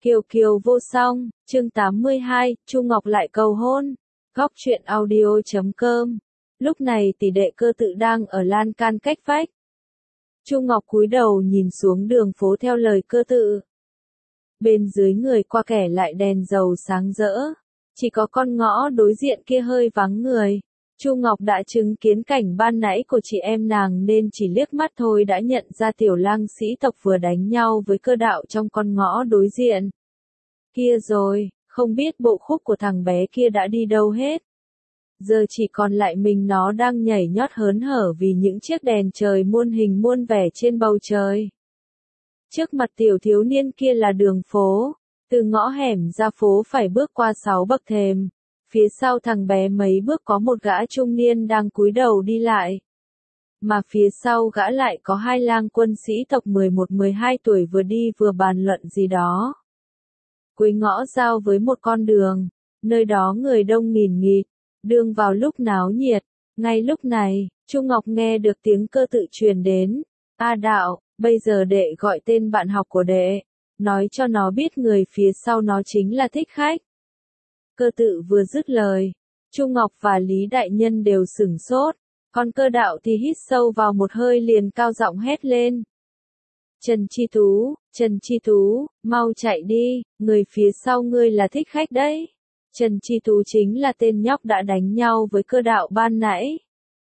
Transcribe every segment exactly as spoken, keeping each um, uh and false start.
Kiều Kiều vô song, chương tám mươi hai, Chu Ngọc lại cầu hôn. Góc truyện audio chấm com. Lúc này tỷ đệ Cơ Tự đang ở lan can cách vách. Chu Ngọc cúi đầu nhìn xuống đường phố theo lời Cơ Tự. Bên dưới người qua kẻ lại đèn dầu sáng rỡ, chỉ có con ngõ đối diện kia hơi vắng người. Chu Ngọc đã chứng kiến cảnh ban nãy của chị em nàng nên chỉ liếc mắt thôi đã nhận ra tiểu lang sĩ tộc vừa đánh nhau với Cơ Đạo trong con ngõ đối diện. Kia rồi, không biết bộ khúc của thằng bé kia đã đi đâu hết. Giờ chỉ còn lại mình nó đang nhảy nhót hớn hở vì những chiếc đèn trời muôn hình muôn vẻ trên bầu trời. Trước mặt tiểu thiếu niên kia là đường phố, từ ngõ hẻm ra phố phải bước qua sáu bậc thềm. Phía sau thằng bé mấy bước có một gã trung niên đang cúi đầu đi lại. Mà phía sau gã lại có hai lang quân sĩ tộc mười một mười hai tuổi vừa đi vừa bàn luận gì đó. Cuối ngõ giao với một con đường, nơi đó người đông nghìn nghịt, đường vào lúc náo nhiệt. Ngay lúc này, Chu Ngọc nghe được tiếng Cơ Tự truyền đến. A Đạo, bây giờ đệ gọi tên bạn học của đệ, nói cho nó biết người phía sau nó chính là Thích Khách. Cơ Tự vừa dứt lời, Chu Ngọc và Lý Đại Nhân đều sửng sốt, còn Cơ Đạo thì hít sâu vào một hơi liền cao giọng hét lên. Trần Chi Tú, Trần Chi Tú, mau chạy đi, người phía sau ngươi là Thích Khách đấy. Trần Chi Tú chính là tên nhóc đã đánh nhau với Cơ Đạo ban nãy.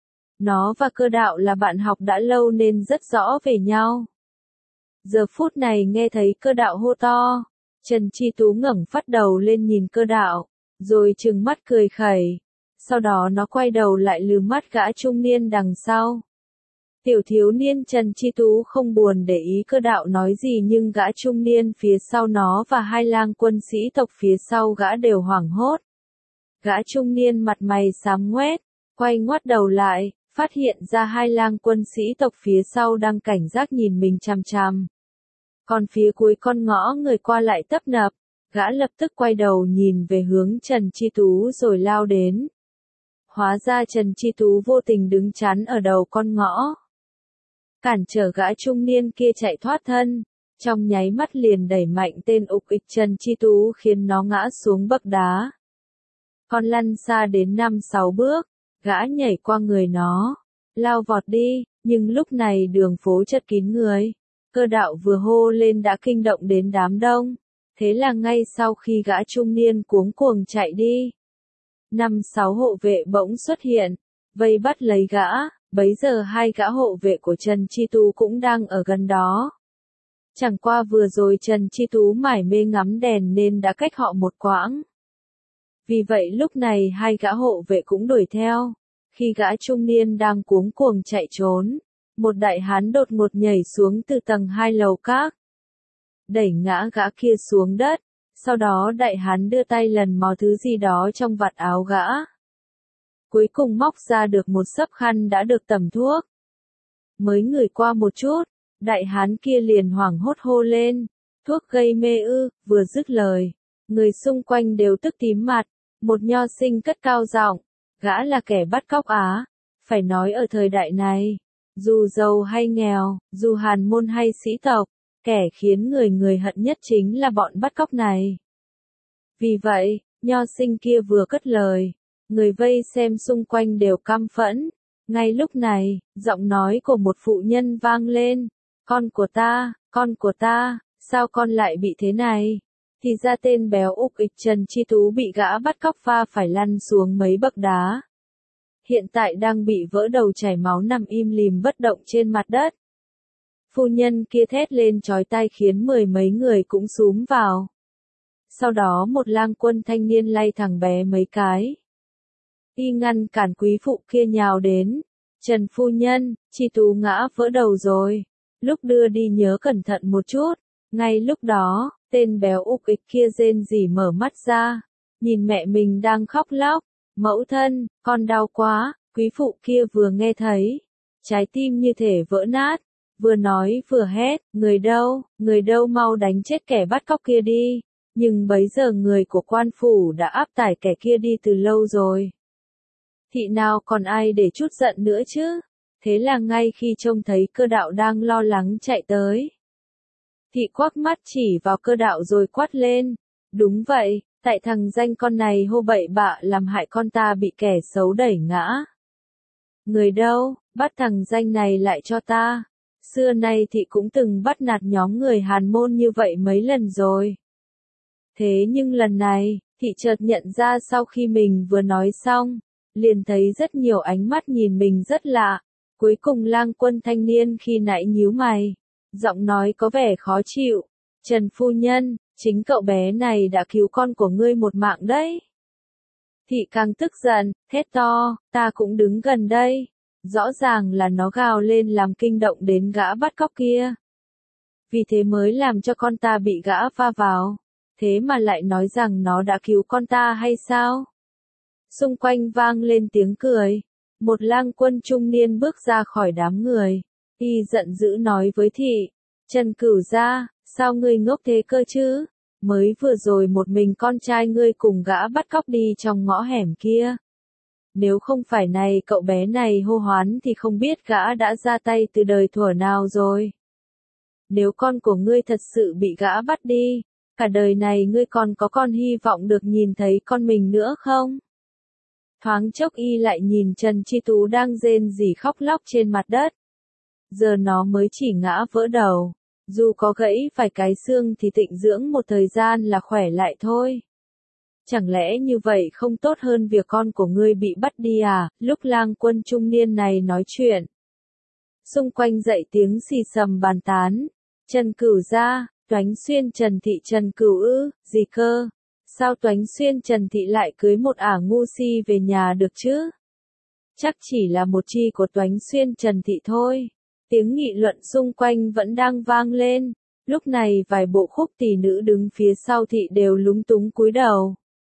Nó và Cơ Đạo là bạn học đã lâu nên rất rõ về nhau. Giờ phút này nghe thấy Cơ Đạo hô to, Trần Chi Tú ngẩng phát đầu lên nhìn Cơ Đạo, rồi trừng mắt cười khẩy. Sau đó nó quay đầu lại lườm mắt gã trung niên đằng sau. Tiểu thiếu niên Trần Chi Tú không buồn để ý Cơ Đạo nói gì nhưng gã trung niên phía sau nó và hai lang quân sĩ tộc phía sau gã đều hoảng hốt. Gã trung niên mặt mày xám ngoét, quay ngoắt đầu lại, phát hiện ra hai lang quân sĩ tộc phía sau đang cảnh giác nhìn mình chằm chằm. Còn phía cuối con ngõ người qua lại tấp nập, gã lập tức quay đầu nhìn về hướng Trần Chi Tú rồi lao đến. Hóa ra Trần Chi Tú vô tình đứng chắn ở đầu con ngõ, cản trở gã trung niên kia chạy thoát thân, trong nháy mắt liền đẩy mạnh tên ục ịch Trần Chi Tú khiến nó ngã xuống bậc đá. Còn lăn xa đến năm sáu bước, gã nhảy qua người nó, lao vọt đi, nhưng lúc này đường phố chật kín người. Cơ Đạo vừa hô lên đã kinh động đến đám đông, thế là ngay sau khi gã trung niên cuống cuồng chạy đi, năm sáu hộ vệ bỗng xuất hiện, vây bắt lấy gã. Bấy giờ hai gã hộ vệ của Trần Chi Tú cũng đang ở gần đó. Chẳng qua vừa rồi Trần Chi Tú mải mê ngắm đèn nên đã cách họ một quãng. Vì vậy lúc này hai gã hộ vệ cũng đuổi theo. Khi gã trung niên đang cuống cuồng chạy trốn, một đại hán đột ngột nhảy xuống từ tầng hai lầu các, đẩy ngã gã kia xuống đất. Sau đó đại hán đưa tay lần mò thứ gì đó trong vạt áo gã. Cuối cùng móc ra được một xấp khăn đã được tẩm thuốc. Mới ngửi qua một chút, đại hán kia liền hoảng hốt hô lên, thuốc gây mê ư, vừa dứt lời. Người xung quanh đều tức tím mặt, một nho sinh cất cao giọng, gã là kẻ bắt cóc Á. Phải nói ở thời đại này, dù giàu hay nghèo, dù hàn môn hay sĩ tộc, kẻ khiến người người hận nhất chính là bọn bắt cóc này. Vì vậy, nho sinh kia vừa cất lời, người vây xem xung quanh đều căm phẫn. Ngay lúc này, giọng nói của một phụ nhân vang lên. Con của ta, con của ta, sao con lại bị thế này? Thì ra tên béo ục ịch Trần Chi Tú bị gã bắt cóc va phải lăn xuống mấy bậc đá. Hiện tại đang bị vỡ đầu chảy máu nằm im lìm bất động trên mặt đất. Phu nhân kia thét lên chói tai khiến mười mấy người cũng xúm vào. Sau đó một lang quân thanh niên lay thằng bé mấy cái. Y ngăn cản quý phụ kia nhào đến. Trần phu nhân, Chi Tú ngã vỡ đầu rồi. Lúc đưa đi nhớ cẩn thận một chút. Ngay lúc đó, tên béo ục ịch kia rên rỉ mở mắt ra. Nhìn mẹ mình đang khóc lóc. Mẫu thân, con đau quá. Quý phụ kia vừa nghe thấy, trái tim như thể vỡ nát. Vừa nói vừa hét, người đâu, người đâu mau đánh chết kẻ bắt cóc kia đi. Nhưng bấy giờ người của quan phủ đã áp tải kẻ kia đi từ lâu rồi. Thị nào còn ai để chút giận nữa chứ? Thế là ngay khi trông thấy Cơ Đạo đang lo lắng chạy tới, Thị quắc mắt chỉ vào Cơ Đạo rồi quát lên. Đúng vậy, tại thằng danh con này hô bậy bạ làm hại con ta bị kẻ xấu đẩy ngã. Người đâu, bắt thằng danh này lại cho ta. Xưa nay thị cũng từng bắt nạt nhóm người Hàn Môn như vậy mấy lần rồi. Thế nhưng lần này, thị chợt nhận ra sau khi mình vừa nói xong, liền thấy rất nhiều ánh mắt nhìn mình rất lạ. Cuối cùng Lang Quân thanh niên khi nãy nhíu mày, giọng nói có vẻ khó chịu. Trần phu nhân, chính cậu bé này đã cứu con của ngươi một mạng đấy. Thị càng tức giận, thét to, ta cũng đứng gần đây. Rõ ràng là nó gào lên làm kinh động đến gã bắt cóc kia. Vì thế mới làm cho con ta bị gã va vào. Thế mà lại nói rằng nó đã cứu con ta hay sao? Xung quanh vang lên tiếng cười. Một lang quân trung niên bước ra khỏi đám người. Y giận dữ nói với thị. Trần Cửu Gia, sao ngươi ngốc thế cơ chứ? Mới vừa rồi một mình con trai ngươi cùng gã bắt cóc đi trong ngõ hẻm kia. Nếu không phải này cậu bé này hô hoán thì không biết gã đã ra tay từ đời thuở nào rồi. Nếu con của ngươi thật sự bị gã bắt đi, cả đời này ngươi còn có con hy vọng được nhìn thấy con mình nữa không? Thoáng chốc y lại nhìn Trần Chi Tú đang rên rỉ khóc lóc trên mặt đất. Giờ nó mới chỉ ngã vỡ đầu. Dù có gãy vài cái xương thì tịnh dưỡng một thời gian là khỏe lại thôi. Chẳng lẽ như vậy không tốt hơn việc con của ngươi bị bắt đi à? Lúc lang quân trung niên này nói chuyện, xung quanh dậy tiếng xì xầm bàn tán. Trần Cửu Gia, Toánh Xuyên Trần Thị Trần Cửu ư, gì cơ? Sao Toánh Xuyên Trần Thị lại cưới một ả ngu si về nhà được chứ? Chắc chỉ là một chi của Toánh Xuyên Trần Thị thôi. Tiếng nghị luận xung quanh vẫn đang vang lên. Lúc này vài bộ khúc tỷ nữ đứng phía sau thị đều lúng túng cúi đầu.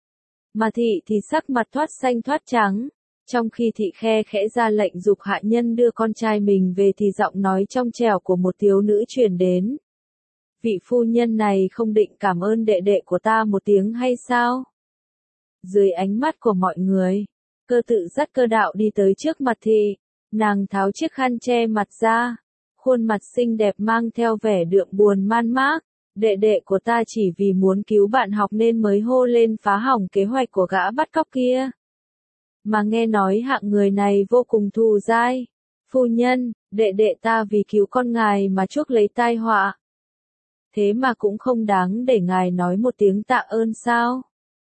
Mà thị thì sắc mặt thoát xanh thoát trắng. Trong khi thị khe khẽ ra lệnh giục hạ nhân đưa con trai mình về thì giọng nói trong trẻo của một thiếu nữ truyền đến. Vị phu nhân này không định cảm ơn đệ đệ của ta một tiếng hay sao? Dưới ánh mắt của mọi người, Cơ Tự dắt Cơ Đạo đi tới trước mặt thị. Nàng tháo chiếc khăn che mặt ra. Khuôn mặt xinh đẹp mang theo vẻ đượm buồn man mác. Đệ đệ của ta chỉ vì muốn cứu bạn học nên mới hô lên phá hỏng kế hoạch của gã bắt cóc kia. Mà nghe nói hạng người này vô cùng thù dai. Phu nhân, đệ đệ ta vì cứu con ngài mà chuốc lấy tai họa. Thế mà cũng không đáng để ngài nói một tiếng tạ ơn sao?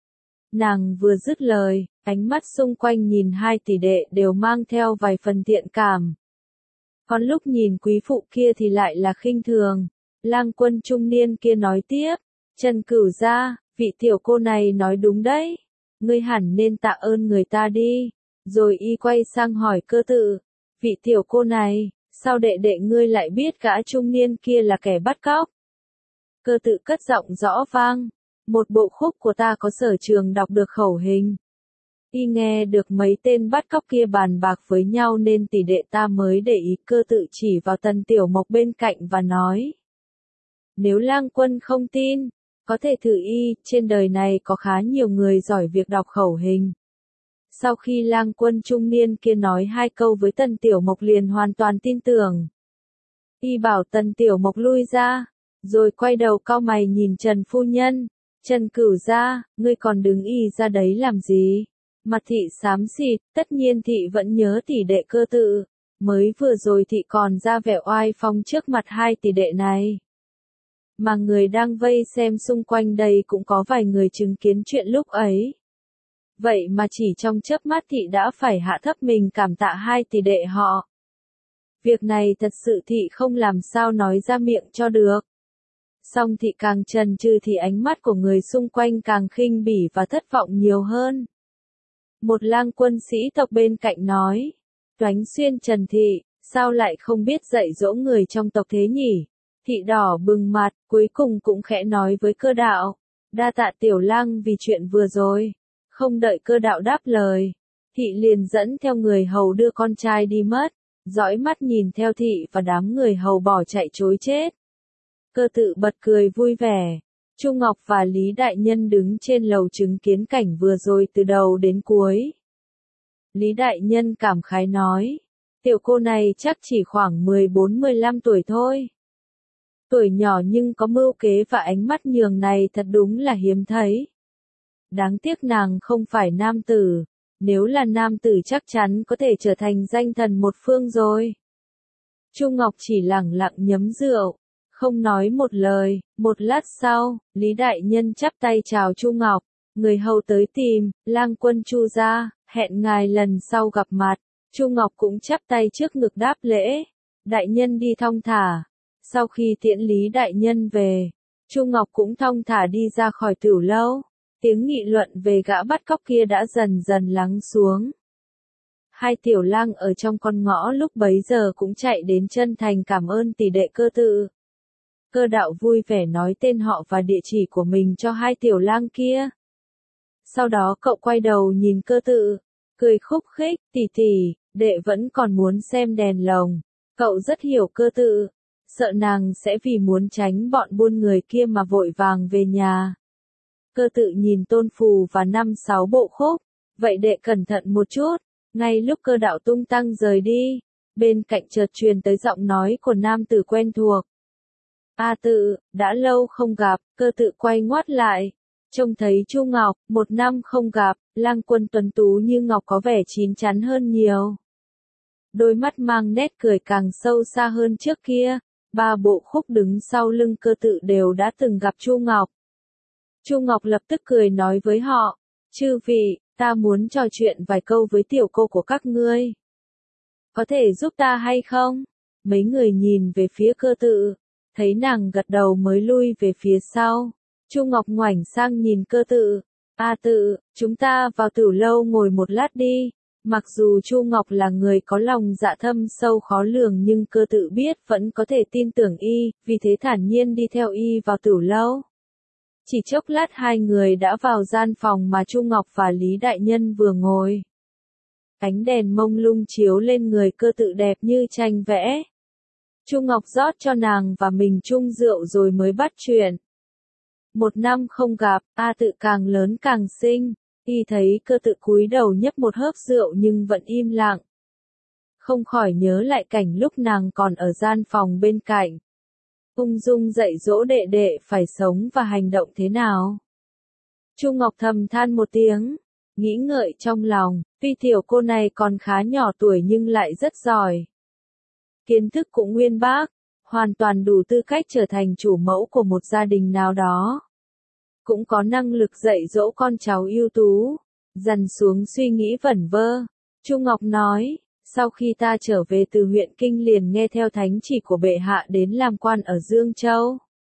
Nàng vừa dứt lời, ánh mắt xung quanh nhìn hai tỷ đệ đều mang theo vài phần thiện cảm. Còn lúc nhìn quý phụ kia thì lại là khinh thường. Lang quân trung niên kia nói tiếp, Trần Cửu Gia, vị tiểu cô này nói đúng đấy. Ngươi hẳn nên tạ ơn người ta đi. Rồi y quay sang hỏi Cơ Tự, vị tiểu cô này, sao đệ đệ ngươi lại biết gã trung niên kia là kẻ bắt cóc? Cơ Tự cất giọng rõ vang, một bộ khúc của ta có sở trường đọc được khẩu hình. Y nghe được mấy tên bắt cóc kia bàn bạc với nhau nên tỷ đệ ta mới để ý. Cơ Tự chỉ vào Tần Tiểu Mộc bên cạnh và nói. Nếu Lang Quân không tin, có thể thử y, trên đời này có khá nhiều người giỏi việc đọc khẩu hình. Sau khi Lang Quân trung niên kia nói hai câu với Tần Tiểu Mộc liền hoàn toàn tin tưởng. Y bảo Tần Tiểu Mộc lui ra, rồi quay đầu cau mày nhìn Trần phu nhân. Trần Cửu Gia, ngươi còn đứng y ra đấy làm gì? Mặt thị xám xịt, tất nhiên thị vẫn nhớ tỷ đệ Cơ Tự. Mới vừa rồi thị còn ra vẻ oai phong trước mặt hai tỷ đệ này. Mà người đang vây xem xung quanh đây cũng có vài người chứng kiến chuyện lúc ấy. Vậy mà chỉ trong chớp mắt thị đã phải hạ thấp mình cảm tạ hai tỷ đệ họ. Việc này thật sự thị không làm sao nói ra miệng cho được. Song thị càng chần chừ thì ánh mắt của người xung quanh càng khinh bỉ và thất vọng nhiều hơn. Một lang quân sĩ tộc bên cạnh nói, Toánh Xuyên Trần Thị, sao lại không biết dạy dỗ người trong tộc thế nhỉ? Thị đỏ bừng mặt, cuối cùng cũng khẽ nói với Cơ Đạo, đa tạ tiểu lang vì chuyện vừa rồi. Không đợi Cơ Đạo đáp lời, thị liền dẫn theo người hầu đưa con trai đi mất, dõi mắt nhìn theo thị và đám người hầu bỏ chạy trối chết. Cơ Tự bật cười vui vẻ. Chu Ngọc và Lý Đại Nhân đứng trên lầu chứng kiến cảnh vừa rồi từ đầu đến cuối. Lý Đại Nhân cảm khái nói, tiểu cô này chắc chỉ khoảng mười bốn mười lăm tuổi thôi. Tuổi nhỏ nhưng có mưu kế và ánh mắt nhường này thật đúng là hiếm thấy. Đáng tiếc nàng không phải nam tử, nếu là nam tử chắc chắn có thể trở thành danh thần một phương rồi. Chu Ngọc chỉ lẳng lặng nhấm rượu, không nói một lời. Một lát sau, Lý Đại Nhân chắp tay chào Chu Ngọc, người hầu tới tìm, lang quân Chu gia, hẹn ngài lần sau gặp mặt. Chu Ngọc cũng chắp tay trước ngực đáp lễ, đại nhân đi thong thả. Sau khi tiễn Lý Đại Nhân về, Chu Ngọc cũng thong thả đi ra khỏi tửu lâu. Tiếng nghị luận về gã bắt cóc kia đã dần dần lắng xuống. Hai tiểu lang ở trong con ngõ lúc bấy giờ cũng chạy đến chân thành cảm ơn tỷ đệ Cơ Tự. Cơ Đạo vui vẻ nói tên họ và địa chỉ của mình cho hai tiểu lang kia. Sau đó cậu quay đầu nhìn Cơ Tự, cười khúc khích, tỷ tỷ, đệ vẫn còn muốn xem đèn lồng. Cậu rất hiểu Cơ Tự, sợ nàng sẽ vì muốn tránh bọn buôn người kia mà vội vàng về nhà. Cơ Tự nhìn Tôn Phù và năm sáu bộ khúc, vậy đệ cẩn thận một chút. Ngay lúc Cơ Đạo tung tăng rời đi, bên cạnh chợt truyền tới giọng nói của nam tử quen thuộc. A Tự, đã lâu không gặp. Cơ Tự quay ngoắt lại, trông thấy Chu Ngọc, một năm không gặp, lang quân tuấn tú như ngọc có vẻ chín chắn hơn nhiều. Đôi mắt mang nét cười càng sâu xa hơn trước kia, ba bộ khúc đứng sau lưng Cơ Tự đều đã từng gặp Chu Ngọc. Chu Ngọc lập tức cười nói với họ, chư vị, ta muốn trò chuyện vài câu với tiểu cô của các ngươi. Có thể giúp ta hay không? Mấy người nhìn về phía Cơ Tự, thấy nàng gật đầu mới lui về phía sau. Chu Ngọc ngoảnh sang nhìn Cơ Tự, A Tự, chúng ta vào tửu lâu ngồi một lát đi. Mặc dù Chu Ngọc là người có lòng dạ thâm sâu khó lường nhưng Cơ Tự biết vẫn có thể tin tưởng y, vì thế thản nhiên đi theo y vào tửu lâu. Chỉ chốc lát hai người đã vào gian phòng mà Chu Ngọc và Lý Đại Nhân vừa ngồi. Ánh đèn mông lung chiếu lên người Cơ Tự đẹp như tranh vẽ. Chu Ngọc rót cho nàng và mình chung rượu rồi mới bắt chuyện. Một năm không gặp, A Tự càng lớn càng xinh. Y thấy Cơ Tự cúi đầu nhấp một hớp rượu nhưng vẫn im lặng. Không khỏi nhớ lại cảnh lúc nàng còn ở gian phòng bên cạnh. Ung dung dạy dỗ đệ đệ phải sống và hành động thế nào. Chu Ngọc thầm than một tiếng, nghĩ ngợi trong lòng, tuy tiểu cô này còn khá nhỏ tuổi nhưng lại rất giỏi. Kiến thức cũng uyên bác, hoàn toàn đủ tư cách trở thành chủ mẫu của một gia đình nào đó. Cũng có năng lực dạy dỗ con cháu ưu tú. Dằn xuống suy nghĩ vẩn vơ, Chu Ngọc nói, sau khi ta trở về từ huyện Kinh liền nghe theo thánh chỉ của bệ hạ đến làm quan ở Dương Châu.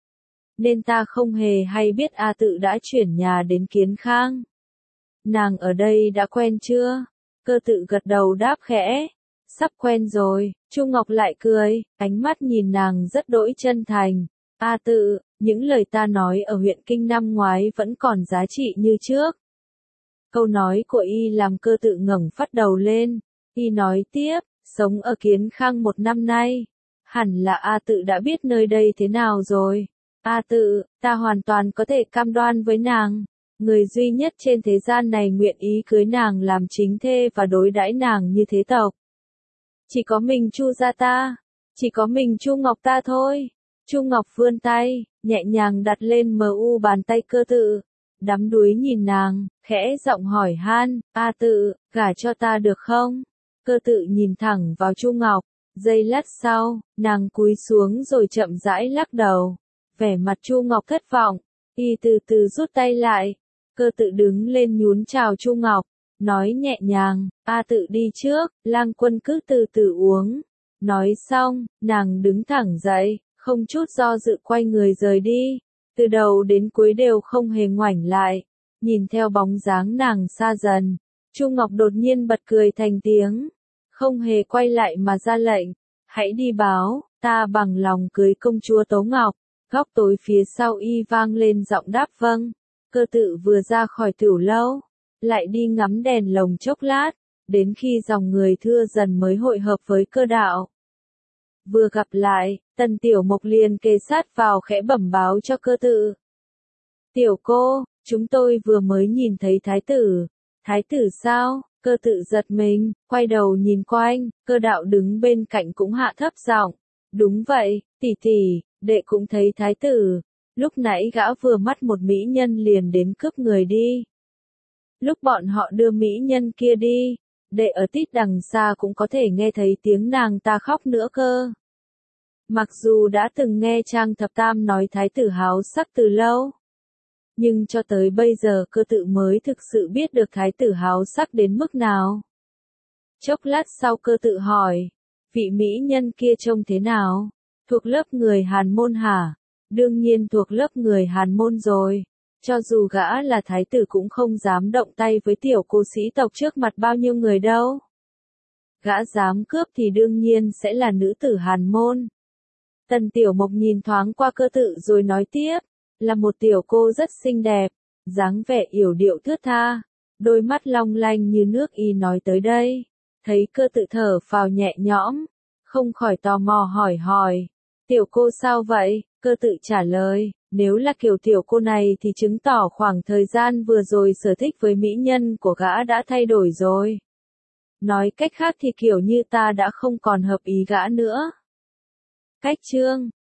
Nên ta không hề hay biết A Tự đã chuyển nhà đến Kiến Khang. Nàng ở đây đã quen chưa? Cơ Tự gật đầu đáp khẽ, sắp quen rồi. Chu Ngọc lại cười, ánh mắt nhìn nàng rất đỗi chân thành. A Tự, những lời ta nói ở huyện Kinh năm ngoái vẫn còn giá trị như trước. Câu nói của y làm Cơ Tự ngẩng phát đầu lên. Y nói tiếp, sống ở Kiến Khang một năm nay, hẳn là A Tự đã biết nơi đây thế nào rồi. A Tự, ta hoàn toàn có thể cam đoan với nàng, người duy nhất trên thế gian này nguyện ý cưới nàng làm chính thê và đối đãi nàng như thế tộc. Chỉ có mình Chu gia ta, chỉ có mình Chu Ngọc ta thôi. Chu Ngọc vươn tay, nhẹ nhàng đặt lên mờ u bàn tay Cơ Tự, đắm đuối nhìn nàng, khẽ giọng hỏi han, A Tự, gả cho ta được không? Cơ Tự nhìn thẳng vào Chu Ngọc, giây lát sau, nàng cúi xuống rồi chậm rãi lắc đầu. Vẻ mặt Chu Ngọc thất vọng, y từ từ rút tay lại. Cơ Tự đứng lên nhún chào Chu Ngọc, nói nhẹ nhàng, A Tự đi trước, lang quân cứ từ từ uống. Nói xong, nàng đứng thẳng dậy, không chút do dự quay người rời đi. Từ đầu đến cuối đều không hề ngoảnh lại, nhìn theo bóng dáng nàng xa dần. Chu Ngọc đột nhiên bật cười thành tiếng, không hề quay lại mà ra lệnh, hãy đi báo, ta bằng lòng cưới công chúa Tố Ngọc. Góc tối phía sau y vang lên giọng đáp vâng. Cơ Tự vừa ra khỏi tửu lâu, lại đi ngắm đèn lồng chốc lát, đến khi dòng người thưa dần mới hội hợp với Cơ Đạo. Vừa gặp lại, Tần Tiểu Mộc liền kề sát vào khẽ bẩm báo cho Cơ Tự. Tiểu cô, chúng tôi vừa mới nhìn thấy thái tử. Thái tử sao? Cơ Tự giật mình, quay đầu nhìn quanh, Cơ Đạo đứng bên cạnh cũng hạ thấp giọng. Đúng vậy, tỷ tỷ, Đệ cũng thấy thái tử, lúc nãy gã vừa mắt một mỹ nhân liền đến cướp người đi. Lúc bọn họ đưa mỹ nhân kia đi, đệ ở tít đằng xa cũng có thể nghe thấy tiếng nàng ta khóc nữa cơ. Mặc dù đã từng nghe Trang Thập Tam nói thái tử háo sắc từ lâu, nhưng cho tới bây giờ Cơ Tự mới thực sự biết được thái tử háo sắc đến mức nào. Chốc lát sau Cơ Tự hỏi, vị mỹ nhân kia trông thế nào? Thuộc lớp người Hàn Môn hả? Đương nhiên thuộc lớp người Hàn Môn rồi. Cho dù gã là thái tử cũng không dám động tay với tiểu cô sĩ tộc trước mặt bao nhiêu người đâu. Gã dám cướp thì đương nhiên sẽ là nữ tử Hàn Môn. Tần Tiểu Mộc nhìn thoáng qua Cơ Tự rồi nói tiếp, là một tiểu cô rất xinh đẹp, dáng vẻ yểu điệu thướt tha, đôi mắt long lanh như nước. Y nói tới đây, thấy Cơ Tự thở phào nhẹ nhõm, không khỏi tò mò hỏi hỏi, tiểu cô sao vậy? Cơ Tự trả lời, nếu là kiểu tiểu cô này thì chứng tỏ khoảng thời gian vừa rồi sở thích với mỹ nhân của gã đã thay đổi rồi. Nói cách khác thì kiểu như ta đã không còn hợp ý gã nữa. Cách chương